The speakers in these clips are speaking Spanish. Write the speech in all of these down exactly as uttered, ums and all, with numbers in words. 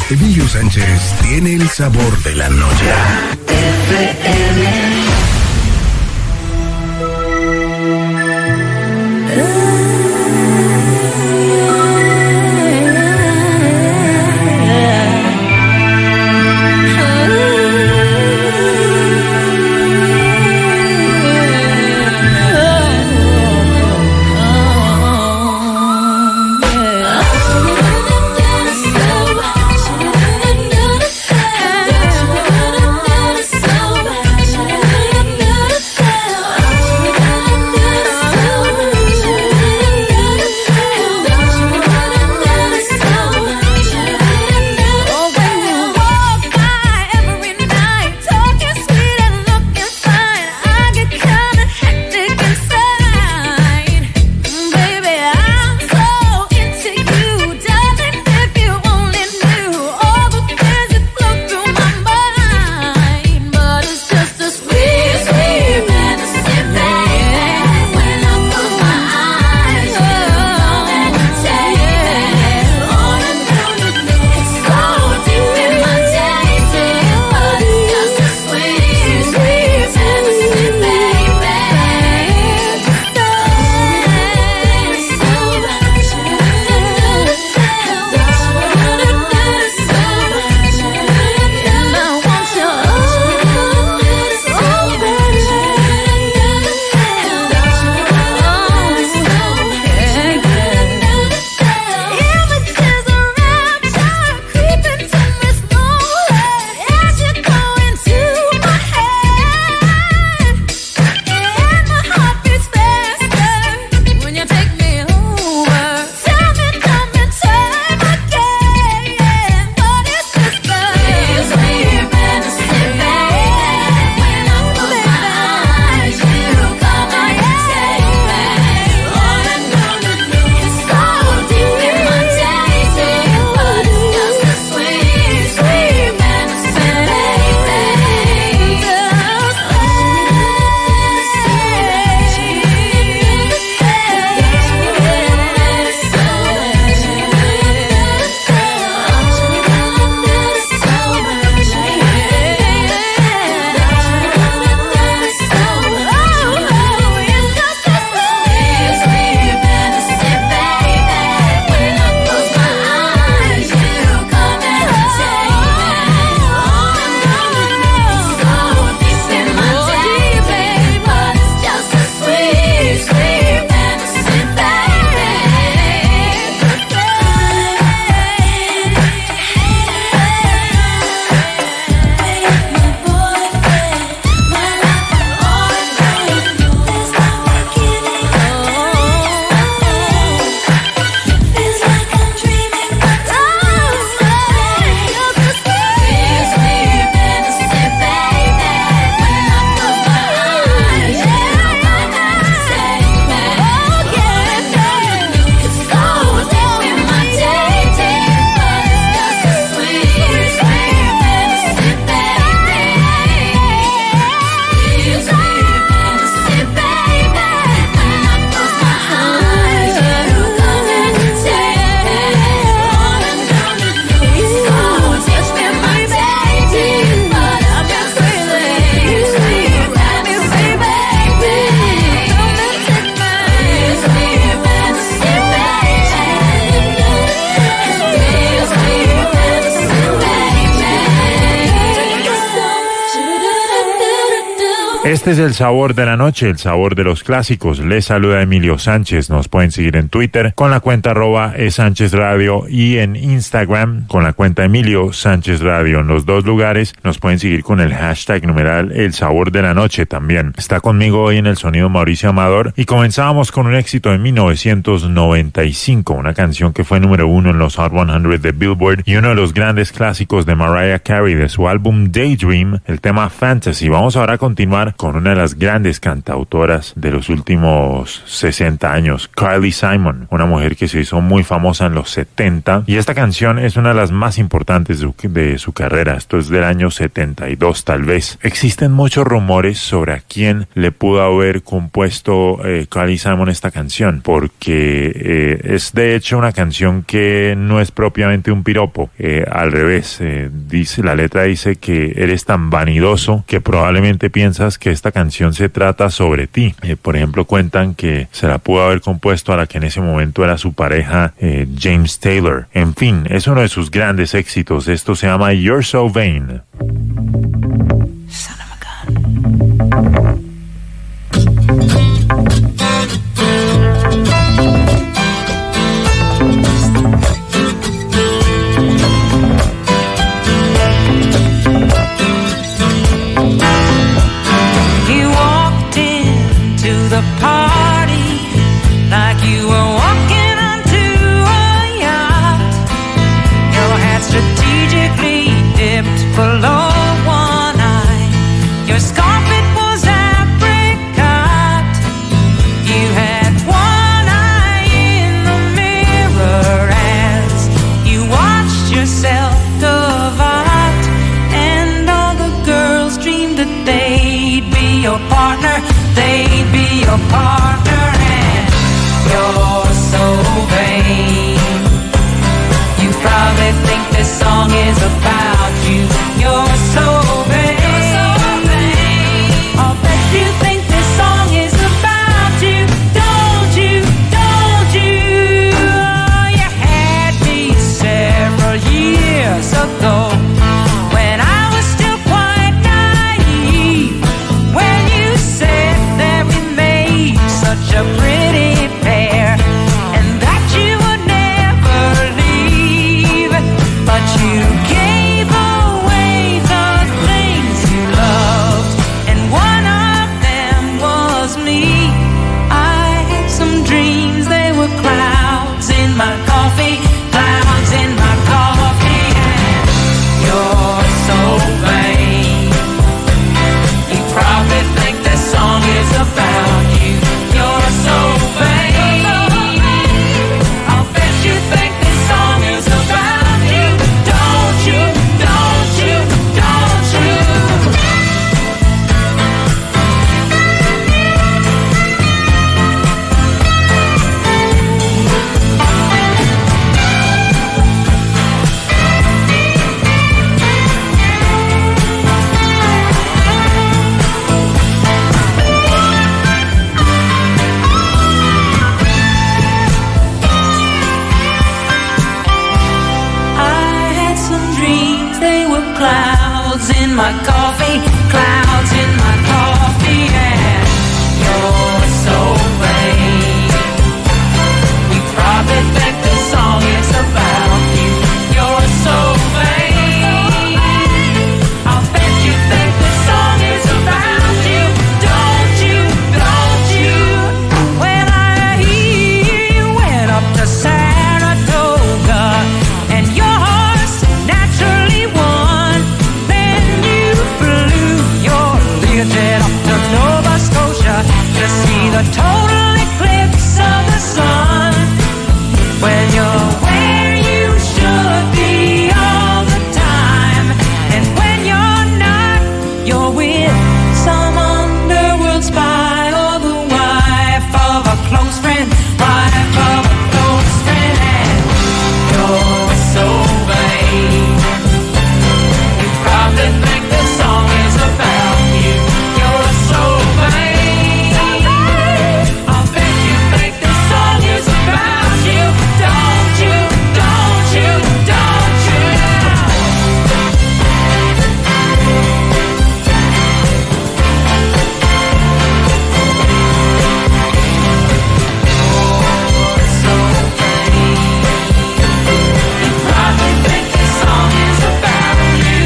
Emilio Sánchez tiene el sabor de la noche. F M. Este es el sabor de la noche, el sabor de los clásicos. Les saluda Emilio Sánchez. Nos pueden seguir en Twitter con la cuenta arroba e Sánchez Radio y en Instagram con la cuenta Emilio Sánchez Radio. En los dos lugares nos pueden seguir con el hashtag numeral el sabor de la noche también. Está conmigo hoy en el sonido Mauricio Amador y comenzábamos con un éxito de mil novecientos noventa y cinco, una canción que fue número uno en los Hot cien de Billboard y uno de los grandes clásicos de Mariah Carey de su álbum Daydream, el tema Fantasy. Vamos ahora a continuar con una de las grandes cantautoras de los últimos sesenta años, Carly Simon, una mujer que se hizo muy famosa en los setenta, y esta canción es una de las más importantes de su, de su carrera. Esto es del año setenta y dos tal vez. Existen muchos rumores sobre a quién le pudo haber compuesto eh, Carly Simon esta canción, porque eh, es de hecho una canción que no es propiamente un piropo, eh, al revés, eh, dice, la letra dice que eres tan vanidoso que probablemente piensas que esta canción se trata sobre ti. Eh, por ejemplo, cuentan que se la pudo haber compuesto a la que en ese momento era su pareja, eh, James Taylor. En fin, es uno de sus grandes éxitos. Esto se llama You're So Vain. Son of a gun. The party like you were walking onto a yacht. Your hat strategically dipped below one eye. Your scarf, it was apricot. You had one eye in the mirror as you watched yourself depart. And all the girls dreamed that they'd be your partner. They'd be your partner, and you're so vain. You probably think this song is about you. You're so vain. I'll bet you think this song is about you. Don't you, don't you? Oh, you had me several years ago when I was still quite naive. When you said that we made such a pretty pair and that you would never leave, but you gave away the things you loved, and one of them was me. I had some dreams, they were clouds in my coffee, clouds in my coffee, and you're so vain. You probably think this song is about you. You're so vain. I'll bet you think this song is about you. Don't you, don't you, don't you? Clouds in my coffee, clouds in my coffee, and you're so vain. You probably think this song is about you. You're so vain. I'll bet you think this song is about you. Don't you, don't you? When I hear you went up to Saratoga and your horse naturally won. Jet up to Nova Scotia to see the total eclipse of the sun. When you're where you should be all the time, and when you're not, you're with some underworld spy or the wife of a close friend, wife of a close friend, and you're so vain. You probably think this song is about you. You're so vain. I'll bet you think this song is about you. Don't you, don't you, don't you? You're so vain. You probably think this song is about you.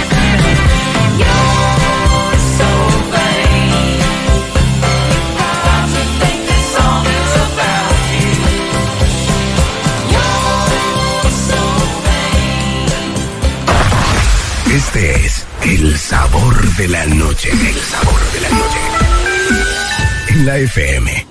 You're so vain. You probably think this song is about you. You're so vain. Este es El sabor de la noche. El sabor de la noche. En la F M.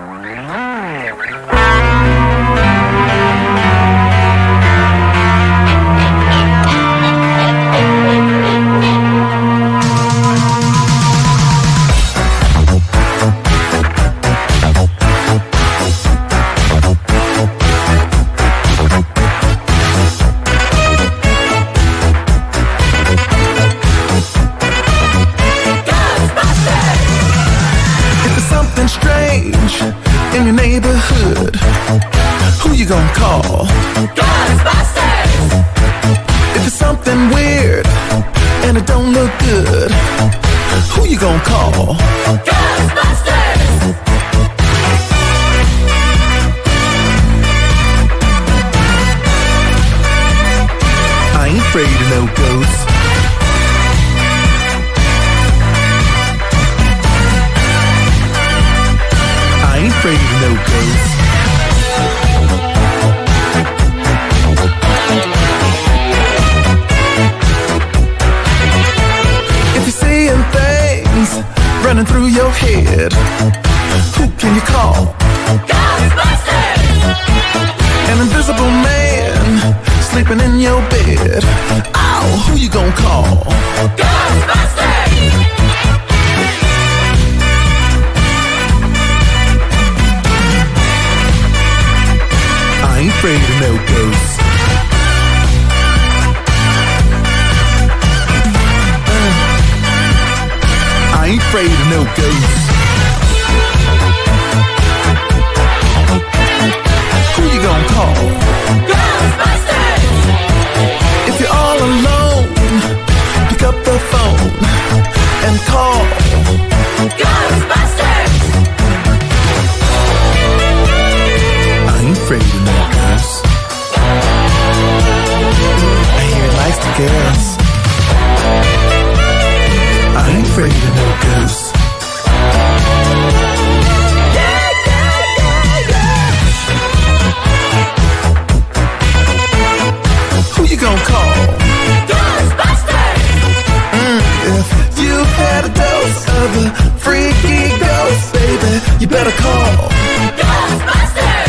In your neighborhood, who you gonna call? Ghostbusters! If it's something weird and it don't look good, who you gonna call? Ghostbusters! I ain't afraid of no ghosts. I ain't afraid of no ghosts. If you're seeing things running through your head, who can you call? Ghostbusters! An invisible man sleeping in your bed. Oh, who you gonna call? Ghostbusters! I ain't afraid of no ghosts. Uh, I ain't afraid of no ghosts. Who you gonna call? Ghostbusters! If you're all alone, pick up the phone and call Ghostbusters! I ain't afraid of no ghosts. I hear it likes the girls. I ain't afraid of no ghosts. Yeah, yeah, yeah, yeah. Who you gonna call? Ghostbusters! Mm, if you've had a dose of a freaky ghost, baby, you better call Ghostbusters!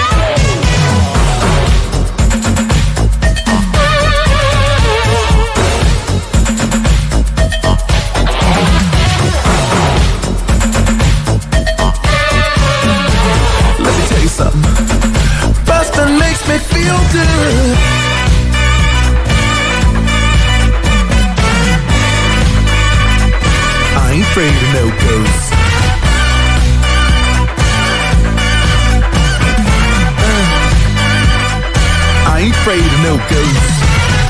Bustin' makes me feel good. I ain't afraid of no ghosts. Uh, I ain't afraid of no ghosts.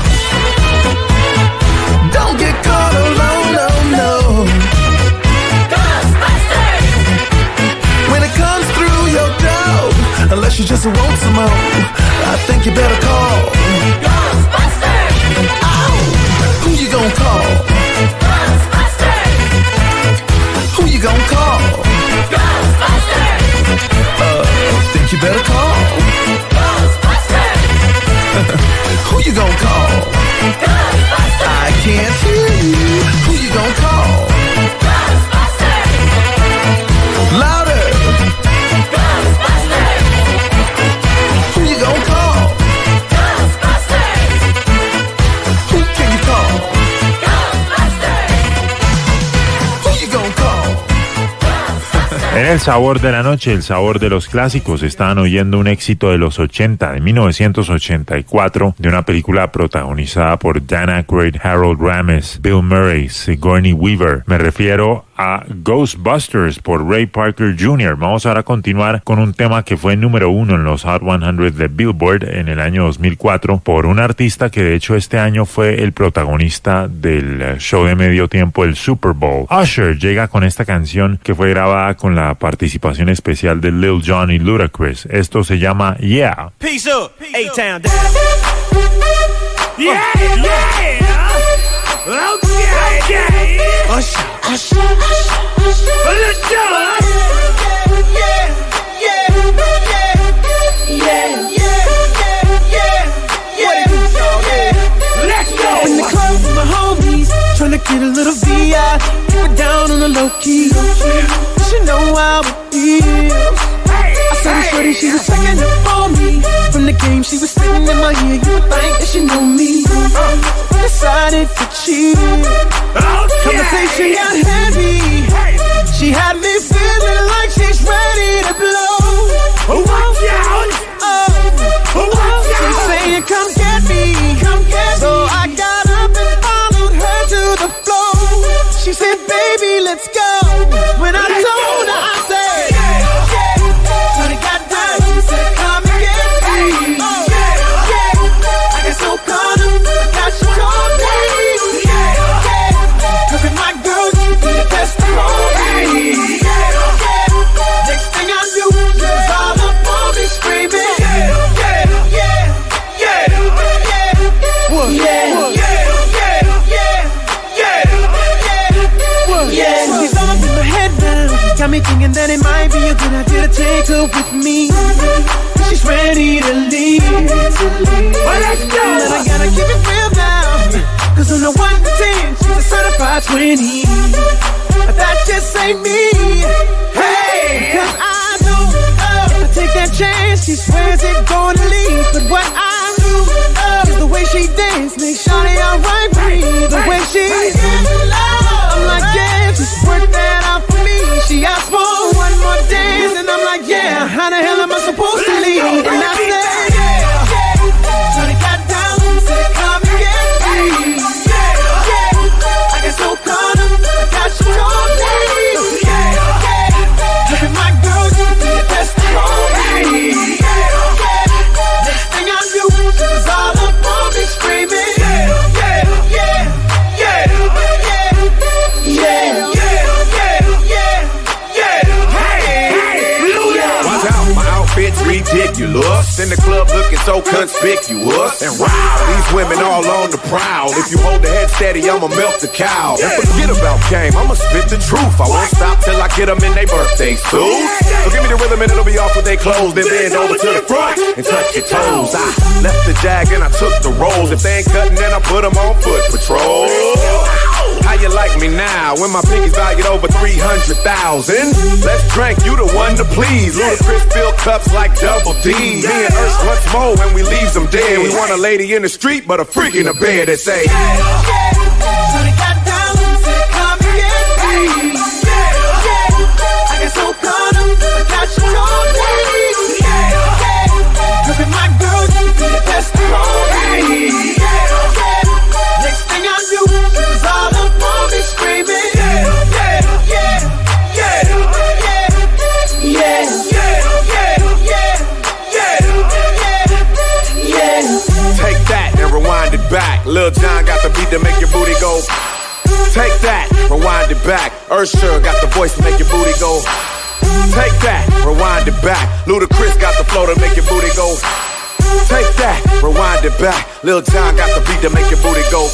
Don't get caught alone, no, no. Ghostbusters! When it comes through your door, unless you just want some more, I think you better call Ghostbusters! Oh, who you gonna call? Ghostbusters! Who you gonna call? Ghostbusters! Uh, think you better call Ghostbusters! Who you gonna call? Ghostbusters! I can't hear you. Who you gonna call? Ghostbusters! Louder! Ghostbusters! Who you gonna call? Ghostbusters! Who can you call? Ghostbusters! Who you gonna call? En el sabor de la noche, el sabor de los clásicos, estaban oyendo un éxito de los ochenta, de mil novecientos ochenta y cuatro, de una película protagonizada por Dan Aykroyd, Harold Ramis, Bill Murray, Sigourney Weaver. Me refiero a Ghostbusters por Ray Parker junior Vamos ahora a continuar con un tema que fue número uno en los Hot cien de Billboard en el año dos mil cuatro por un artista que de hecho este año fue el protagonista del show de medio tiempo, el Super Bowl. Usher llega con esta canción que fue grabada con la participación especial de Lil Jon y Ludacris. Esto se llama Yeah. Peace up, A-Town. Yeah, yeah. Okay, okay. Usher, Usher, Usher. Let's go. Yeah, yeah, yeah, yeah, yeah, yeah, yeah, yeah. Let's go. In the club with my homies, tryna Get a little V I, keep it down on the low key. She know how it feels. I saw the shorty, she was checking up on me. From the game, she was spitting in my ear. You would think that she know me. Decided to cheat. Conversation got heavy. She had me feeling like she's ready to blow. Watch out! Oh, watch out! She's saying, come get me, come get me. So I got up and followed her to the floor. She said, baby, let's go. When I told her, I said, yeah, yeah. Shorty got down, she said, come and get me. Oh, yeah, yeah. I got so caught up, I got you called me. Yeah, yeah. Look at my girl, you be the best of all me. Yeah, yeah. Next thing I knew, she was all up on me screaming. Yeah, yeah, yeah, yeah, yeah. What? Yeah, what? Yeah, yeah, yeah, yeah, yeah. Yeah, she's all up in my head now. Got me thinking that it might be a good idea to take her with me. She's ready to leave. Well, let's go. And I gotta keep it real now. Cause on the one to ten, she's a certified twenty. But that just ain't me. Hey, cause I know uh, I take that chance, she swears it's gonna leave. But what I do uh, is the way she dance makes shawty alright with me. The way she I'm like, yeah, just work that out for me. She asked for one more dance, and I'm like, yeah, how the hell am I supposed to leave? And I said, yeah, yeah. Shawty got down, said, come and get me. Yeah, yeah. I got so caught up, I got you on me. Yeah, yeah. Look at my girl, you be the best of all me. Yeah, yeah. Next thing I knew, she was all up on me screaming. Yeah, yeah, yeah, yeah, yeah, yeah, yeah, yeah, yeah. Watch out, my outfit's ridiculous. In the club looking so conspicuous. And wow, these women all on the prowl. If you hold the head steady, I'ma milk the cow. And forget about game, I'ma spit the truth. I won't stop till I get them in their birthday suits. So give me the rhythm and it'll be off with their clothes. Then bend over to the front and touch your toes. I left the jag and I took the rolls. If they ain't cutting, then I put them on foot patrol. How you like me now when my pinky's valued over three hundred thousand? Let's drink, you the one to please. Ludacris fill cups like Double D. Me and Ursh once more when we leave them dead. We want a lady in the street, but a freak in the bed that say, yeah, yeah. So they got down and said, come and get me. Yeah, yeah. I got so caught up, I got you on me. Yeah, yeah. Look at my girl, you be the best of all me. Yeah, yeah. Next thing I knew, she was all up on me screaming. Yeah, yeah, yeah, yeah, yeah, yeah, yeah, yeah, yeah. Take that and rewind it back. Lil Jon got the beat to make your booty go. Take that, rewind it back. Usher got the voice to make your booty go. Take that, rewind it back. Ludacris got the flow to make your booty go. Take that, rewind it back. Lil Jon got the beat to make your booty go.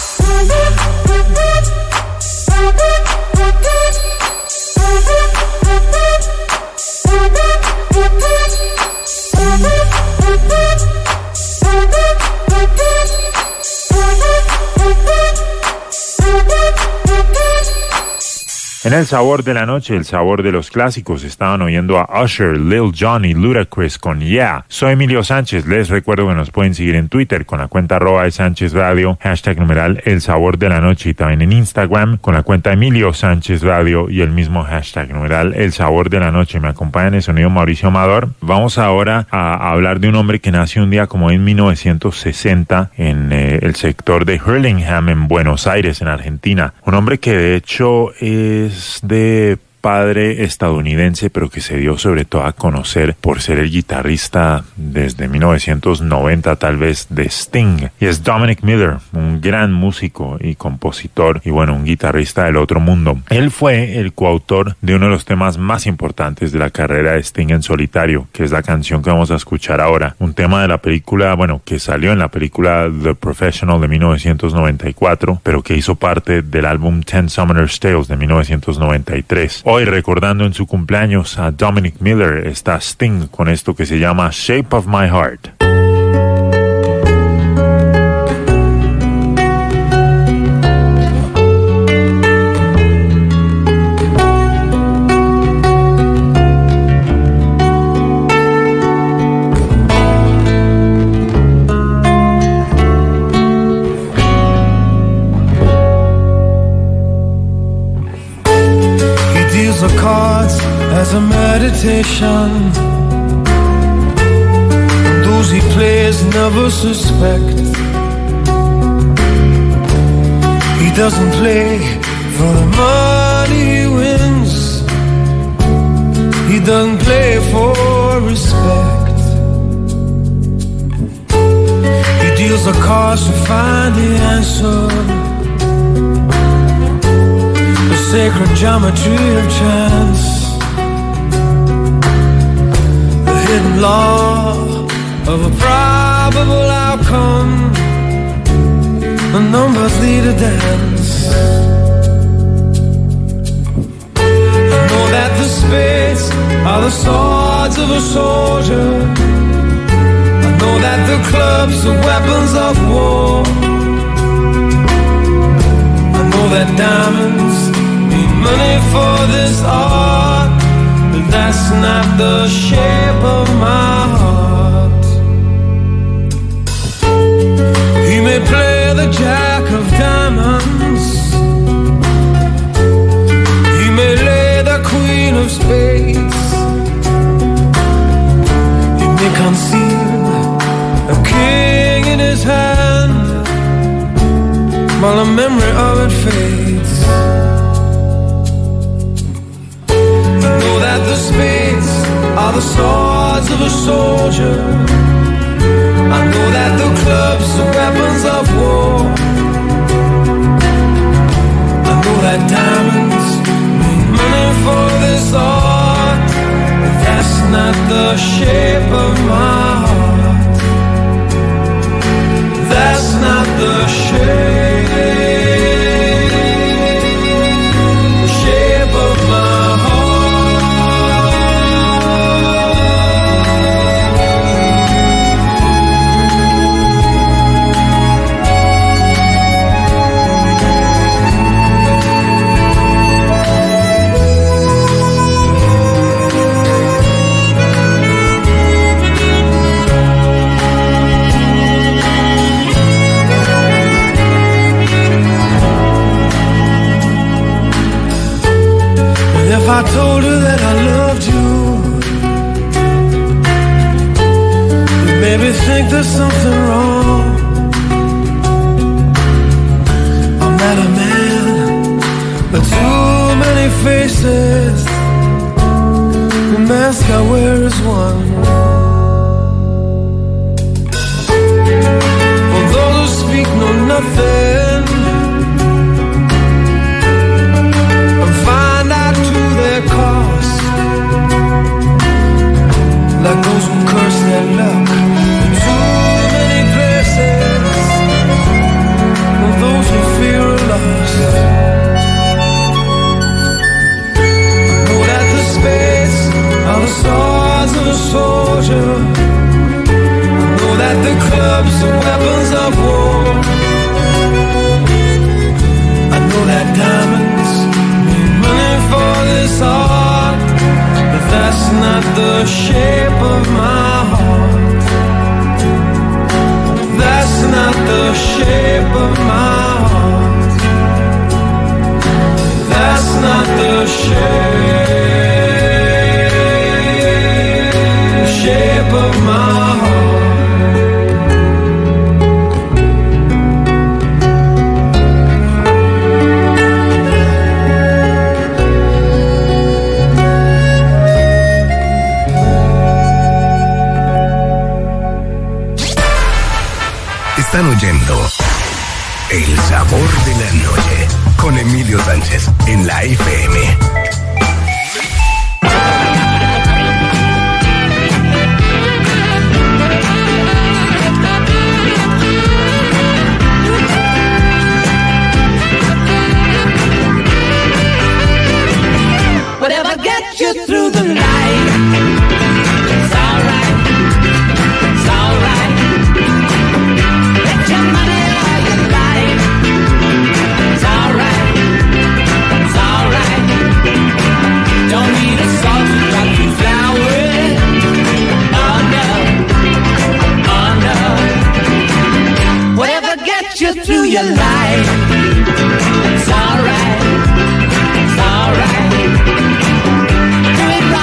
En el sabor de la noche, el sabor de los clásicos, estaban oyendo a Usher, Lil Jon y Ludacris con Yeah. Soy Emilio Sánchez. Les recuerdo que nos pueden seguir en Twitter con la cuenta arroba de Sánchez Radio, hashtag numeral el sabor de la noche, y también en Instagram con la cuenta Emilio Sánchez Radio y el mismo hashtag numeral el sabor de la noche. Me acompaña en el sonido Mauricio Amador. Vamos ahora a, a hablar de un hombre que nació un día como en mil novecientos sesenta en eh, el sector de Hurlingham en Buenos Aires, en Argentina. Un hombre que de hecho es de padre estadounidense, pero que se dio sobre todo a conocer por ser el guitarrista desde mil novecientos noventa tal vez de Sting, y es Dominic Miller, un gran músico y compositor y bueno, un guitarrista del otro mundo. Él fue el coautor de uno de los temas más importantes de la carrera de Sting en solitario, que es la canción que vamos a escuchar ahora, un tema de la película, bueno, que salió en la película The Professional de mil novecientos noventa y cuatro, pero que hizo parte del álbum Ten Summoner's Tales de mil novecientos noventa y tres. Hoy, recordando en su cumpleaños a Dominic Miller, está Sting con esto que se llama Shape of My Heart. as a meditation. And those he plays never suspect. He doesn't play for the money he wins. He doesn't play for respect. He deals the cards to find the answer. The sacred geometry of chance. The hidden law of a probable outcome. The numbers lead a dance. I know that the spades are the swords of a soldier. I know that the clubs are weapons of war. I know that diamonds need money for this art, but that's not the shape of my heart. He may play the jack of diamonds. He may lay the queen of spades. He may conceal a king in his hand while the memory of it fades. I know that the spades are the swords of a soldier. I know that the clubs are weapons of war. I know that diamonds need money for this art, but that's not the shape of my heart. That's not the shape, the shape of my heart. If I told her that I loved you, you'd maybe think there's something wrong. I'm not a man with too many faces. The mask I wear is one. For those who speak know nothing and find out to their cost, like those who curse their luck in too many places, or those who fear a loss. I know that the spades are the swords of a soldier. I know that the clubs are weapons of war. I know that diamonds need money for this art, but that's not the shape of my heart. That's not the shape of my heart. That's not the shape, shape of my heart. Están oyendo El Sabor de la Noche con Emilio Sánchez en la F M. Whatever gets you through the night, it's alright, it's alright. Get your money or your life, it's alright, it's alright. Don't need a salt to drop you flowers, oh no, oh no. Whatever gets you through your life, it's alright, it's alright. Do it right.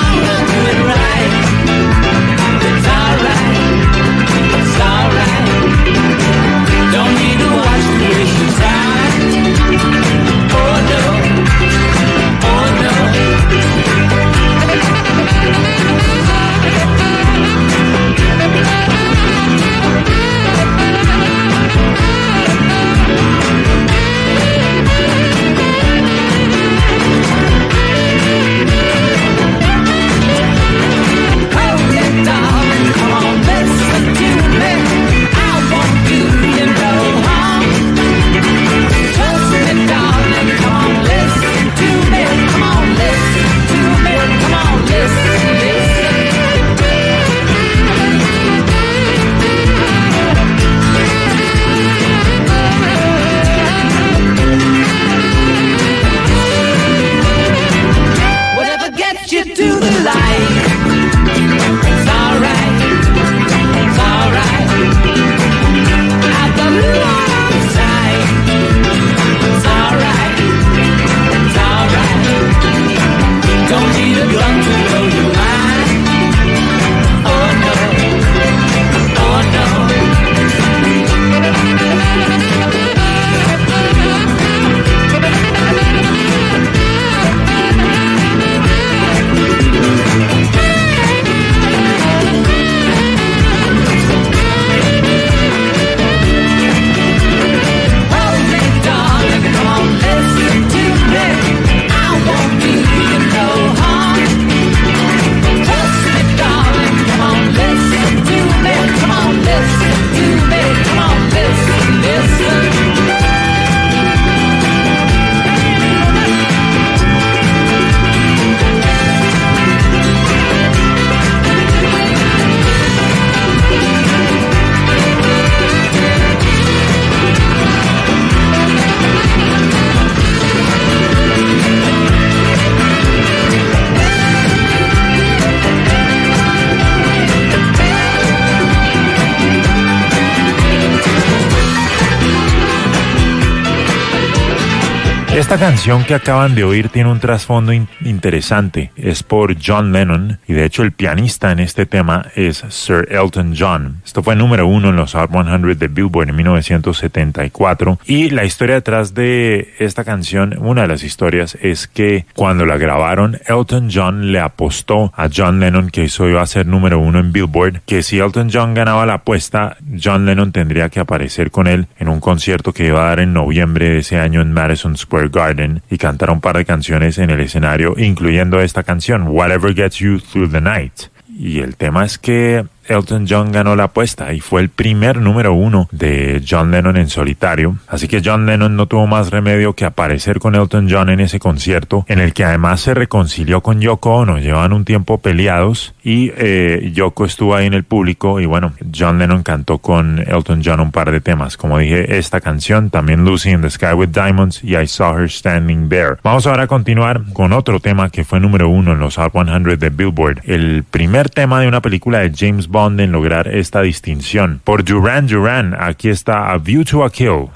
Esta canción que acaban de oír tiene un trasfondo in- interesante. Es por John Lennon y de hecho el pianista en este tema es Sir Elton John. Esto fue número uno en los Hot cien de Billboard en mil novecientos setenta y cuatro. Y la historia detrás de esta canción, una de las historias, es que cuando la grabaron, Elton John le apostó a John Lennon que eso iba a ser número uno en Billboard, que si Elton John ganaba la apuesta, John Lennon tendría que aparecer con él en un concierto que iba a dar en noviembre de ese año en Madison Square Garden y cantar un par de canciones en el escenario, incluyendo esta canción, Whatever Gets You Through the Night. Y el tema es que Elton John ganó la apuesta y fue el primer número uno de John Lennon en solitario. Así que John Lennon no tuvo más remedio que aparecer con Elton John en ese concierto, en el que además se reconcilió con Yoko Ono. Llevan un tiempo peleados y eh, Yoko estuvo ahí en el público y bueno, John Lennon cantó con Elton John un par de temas. Como dije, esta canción, también Lucy in the Sky with Diamonds y I Saw Her Standing There. Vamos ahora a continuar con otro tema que fue número uno en los Hot cien de Billboard. El primer tema de una película de James Bond en lograr esta distinción. Por Duran Duran, aquí está A View to a Kill.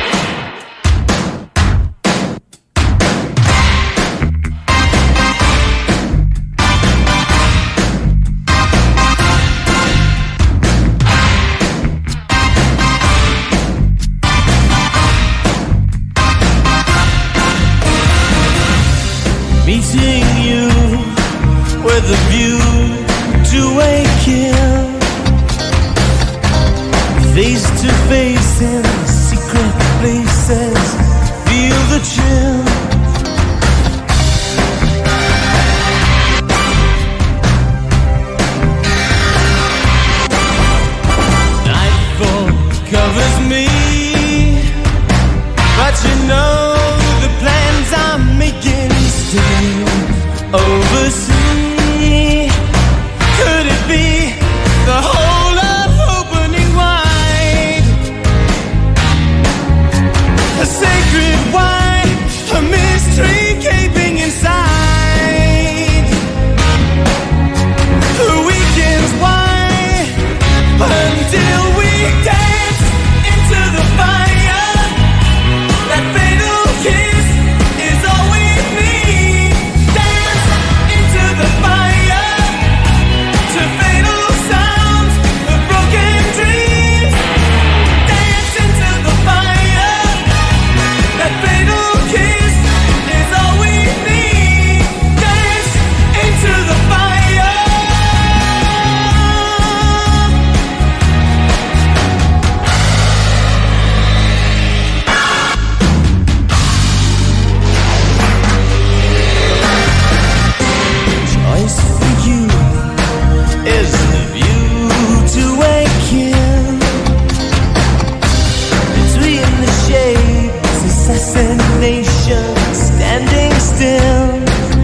Meeting you with a view to a kill, face to face in secret places, feel the chill. Nightfall covers me, but you know the plans I'm making still oversee. Could it be the whole of opening wide? A sacred wine, a mystery gaping inside. The weekend's wine until we dance into the fire. That fatal kiss is all we need. Dance into the fire to fatal sounds of broken dreams. Dance into the fire. That fatal kiss is all we need. Dance into the fire. Choice for you is the view to a kill. Between the shades, assassination, standing still.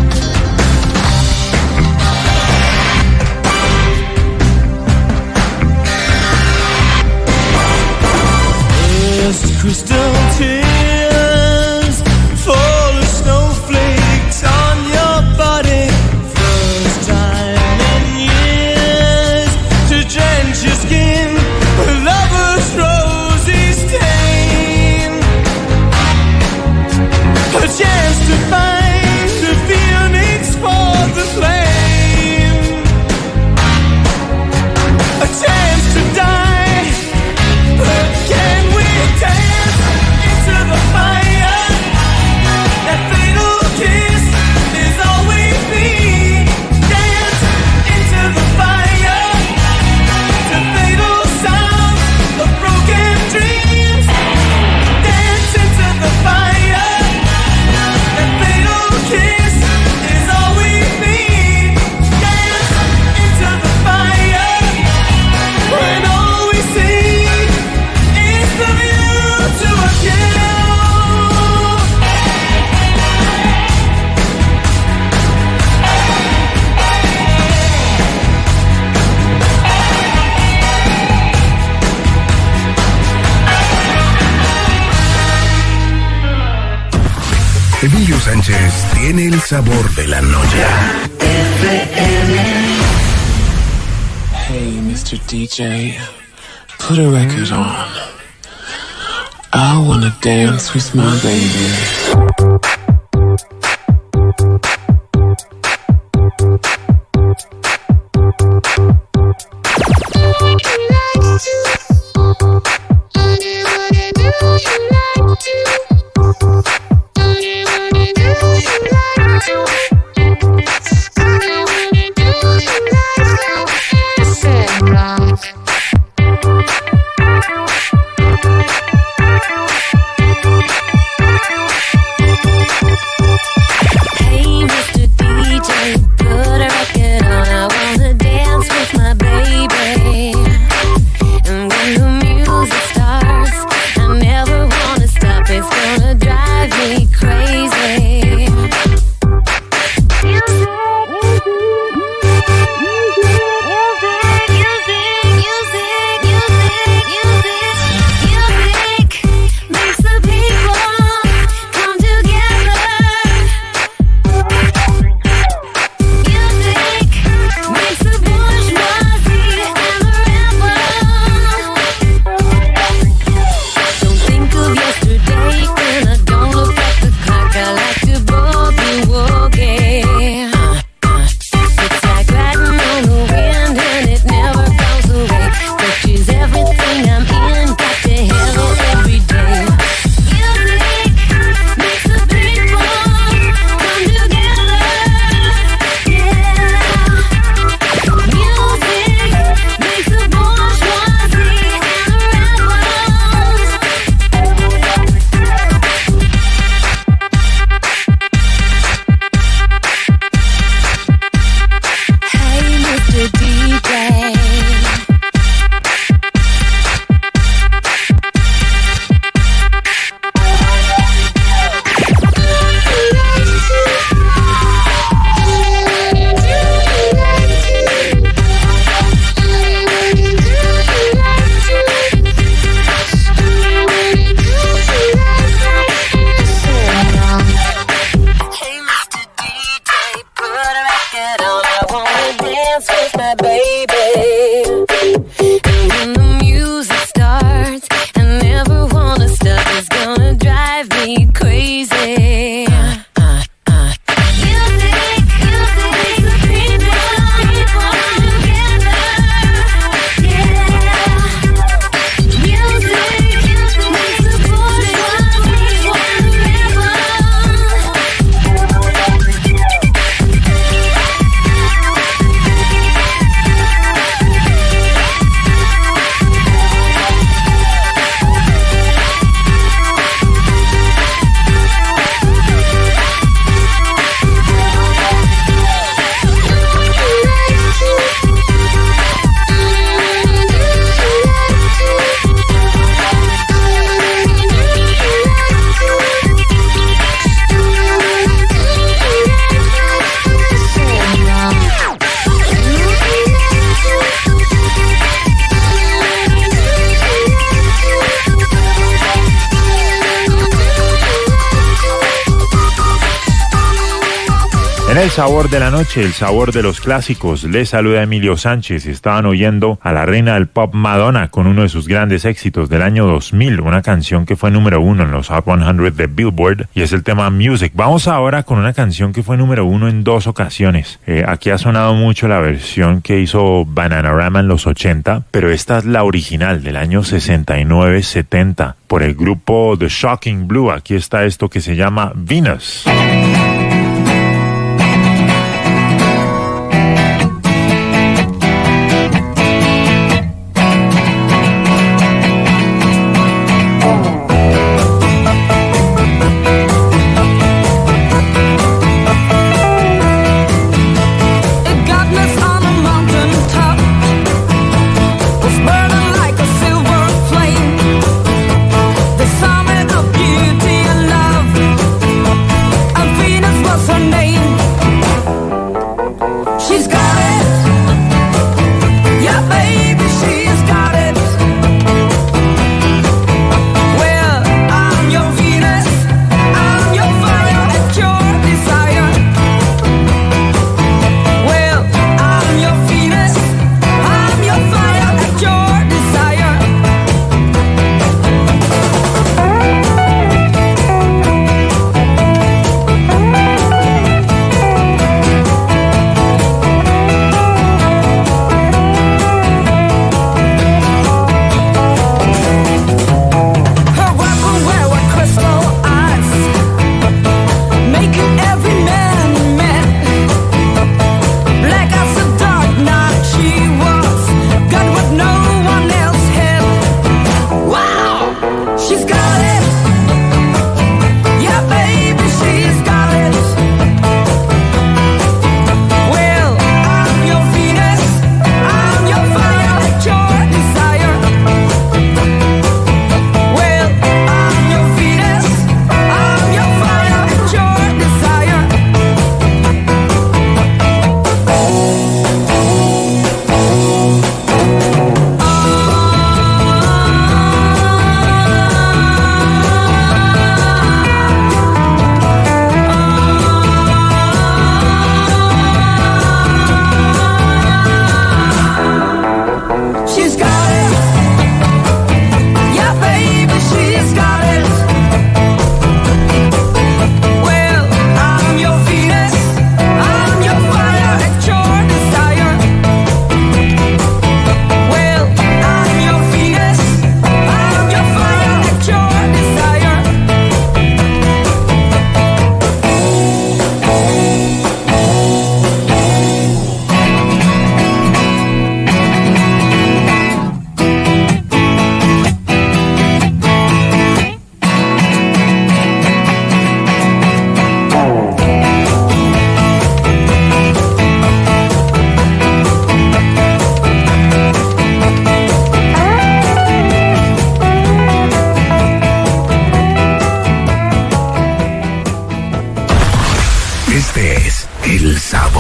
First crystal tears fall as snowflakes on your body. First time in years to drench your skin with lover's rosy stain. A chance to find a phoenix for the flame. A chance to die, but can we dance into the fire? That fatal kiss is all we need. Dance into the fire to fatal sounds of broken dreams. Dance into the fire. That fatal kiss is all we need. Dance into the fire when all we see is the view to a kill. Emilio Sánchez tiene el sabor de la noche. Hey, Mister D J, put a record on. I wanna dance with my baby. En el sabor de la noche, el sabor de los clásicos, les saluda Emilio Sánchez. Estaban oyendo a la reina del pop Madonna con uno de sus grandes éxitos del año dos mil, una canción que fue número uno en los Hot cien de Billboard, y es el tema Music. Vamos ahora con una canción que fue número uno en dos ocasiones. Eh, aquí ha sonado mucho la versión que hizo Bananarama en los ochenta, pero esta es la original del año sesenta y nueve setenta por el grupo The Shocking Blue. Aquí está esto que se llama Venus. Beauty and love, I'm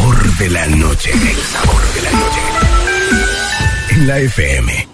sabor de la noche. El sabor de la noche. En la F M.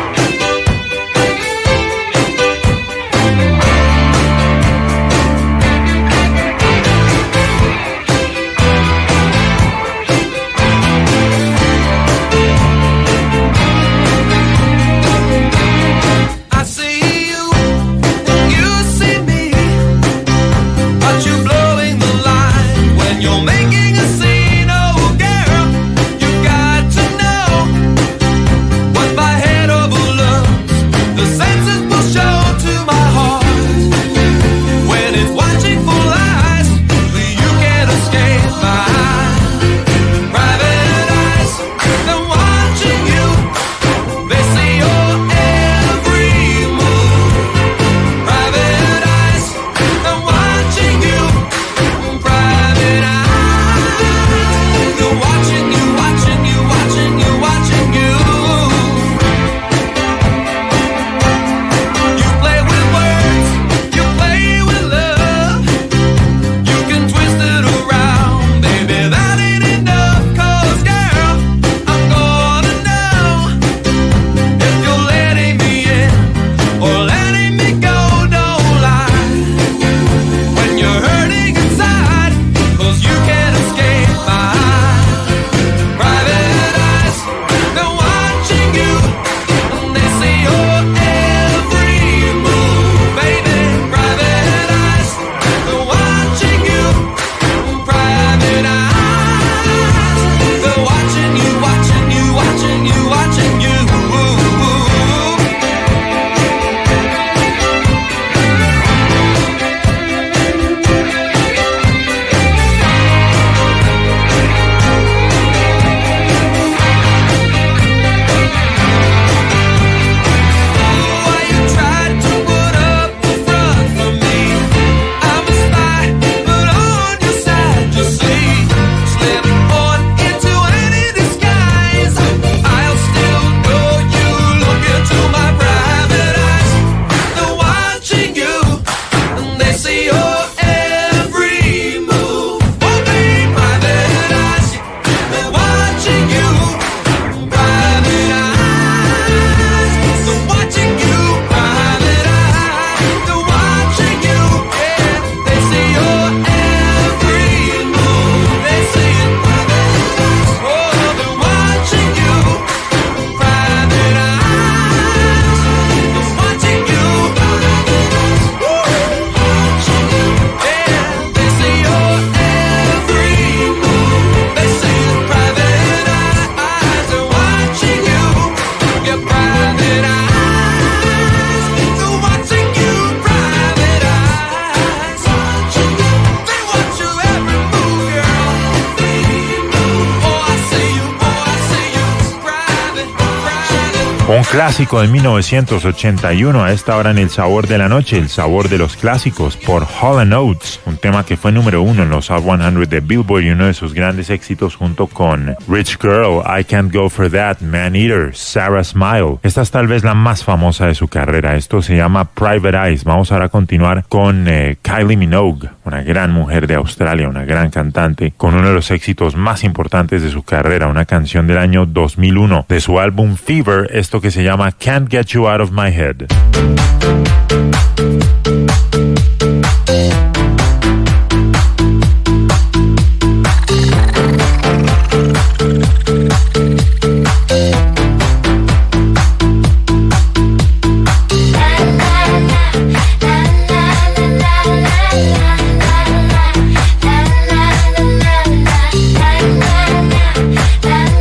Un clásico de mil novecientos ochenta y uno a esta hora en El Sabor de la Noche, el sabor de los clásicos por Hall and Oates, un tema que fue número uno en los Hot cien de Billboard y uno de sus grandes éxitos junto con Rich Girl, I Can't Go For That, Man Eater, Sarah Smile. Esta es tal vez la más famosa de su carrera. Esto se llama Private Eyes. Vamos ahora a continuar con eh, Kylie Minogue, una gran mujer de Australia, una gran cantante, con uno de los éxitos más importantes de su carrera, una canción del año dos mil uno de su álbum Fever, esto que se llama Can't Get You Out of My Head.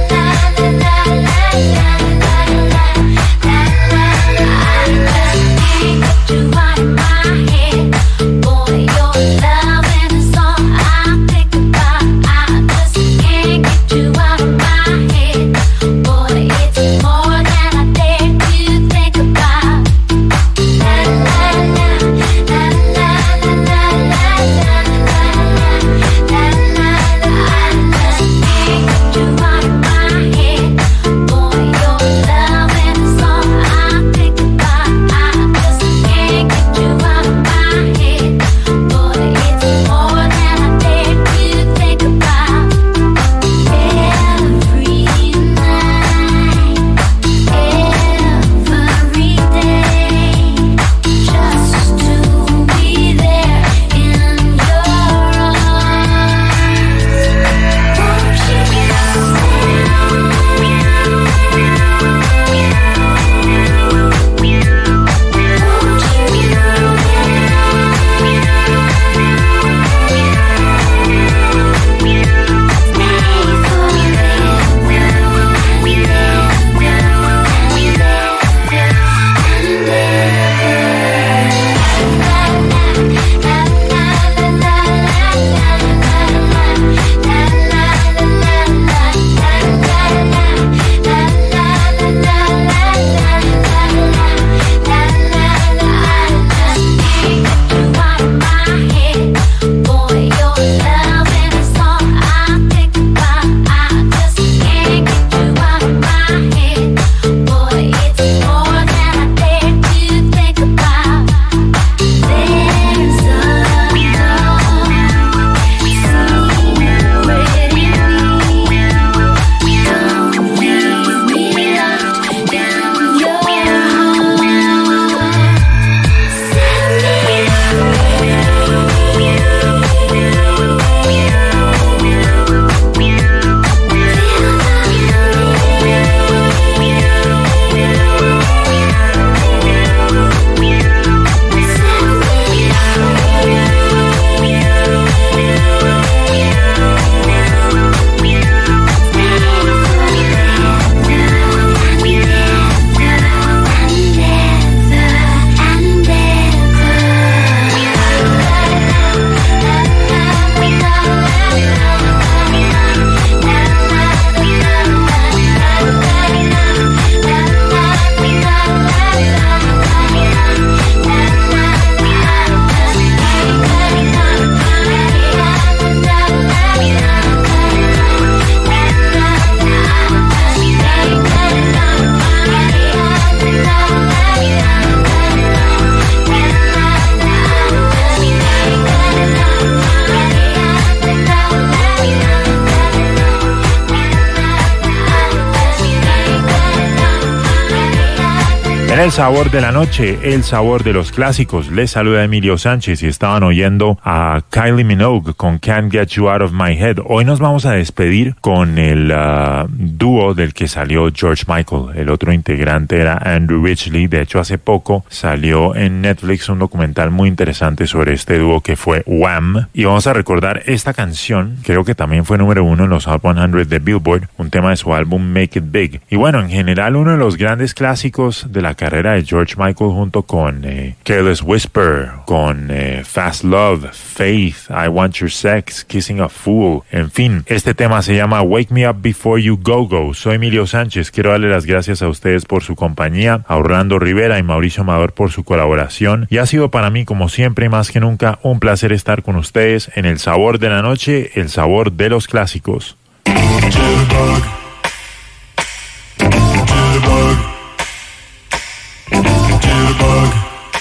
Yeah. En el sabor de la noche, el sabor de los clásicos, les saluda Emilio Sánchez y estaban oyendo a Kylie Minogue con Can't Get You Out of My Head. Hoy nos vamos a despedir con el uh, dúo del que salió George Michael. El otro integrante era Andrew Ridgeley. De hecho, hace poco salió en Netflix un documental muy interesante sobre este dúo que fue Wham! Y vamos a recordar esta canción, creo que también fue número uno en los Hot cien de Billboard, un tema de su álbum Make It Big. Y bueno, en general uno de los grandes clásicos de la carrera de George Michael junto con eh, Careless Whisper, con eh, Fast Love, Faith, I Want Your Sex, Kissing a Fool, en fin. Este tema se llama Wake Me Up Before You Go Go. Soy Emilio Sánchez, quiero darle las gracias a ustedes por su compañía, a Orlando Rivera y Mauricio Amador por su colaboración, y ha sido para mí como siempre y más que nunca un placer estar con ustedes en el sabor de la noche, el sabor de los clásicos. Jitterbug. Jitterbug. Jitterbug.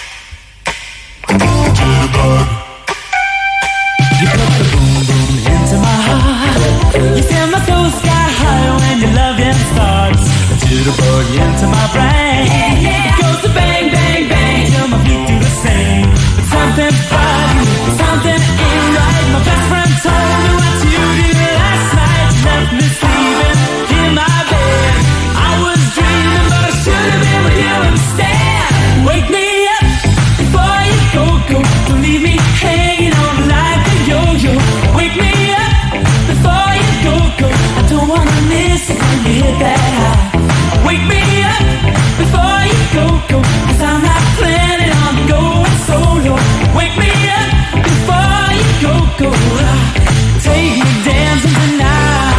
Jitterbug. You put the boom boom into my heart. You send my soul sky high when your loving starts. A jitterbug into my brain. It goes to bang bang bang till my feet do the same. But something's funny, something ain't right. My best friend told me what you did last night. You left me sleeping in my bed. I was dreaming, but I should have been with you instead. Wake me up before you go, go. Don't leave me hanging on like a yo-yo. Wake me up before you go, go. I don't wanna miss it when you hit that high. Wake me up before you go, go. Cause I'm not planning on going solo. Wake me up before you go, go. Take me dancing tonight.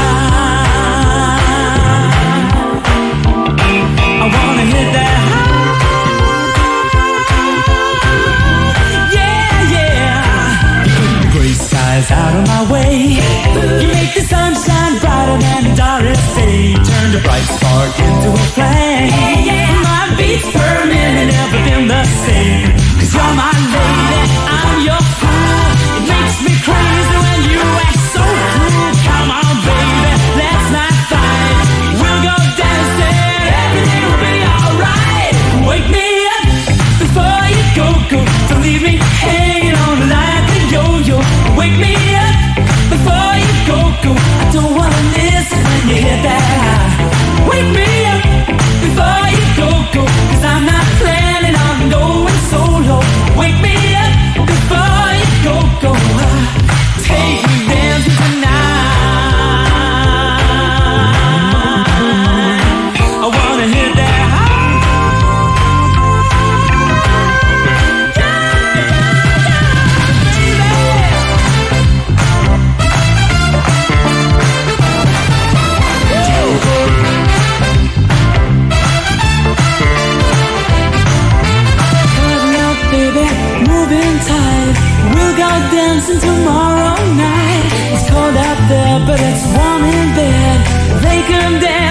I wanna hit that high. Out of my way, you make the sunshine brighter than the darkest day. Turn the bright spark into a flame. My beats per minute never been the same. Cause you're my lady, I'm your fool. It makes me crazy when you act so cruel. Come on baby, let's not fight. We'll go dancing, everything will be alright. Wake me up before you go, go. Don't leave me hanging on like a yo-yo. Wake me up before you go, go. I don't wanna miss it when you hit that high. Wake me up before you go, go. Cause I'm not planning on going solo. Wake me up before you go, go. Take me dancing tonight. I wanna hit that high. Dancing tomorrow night. It's cold out there, but it's warm in bed. They can dance.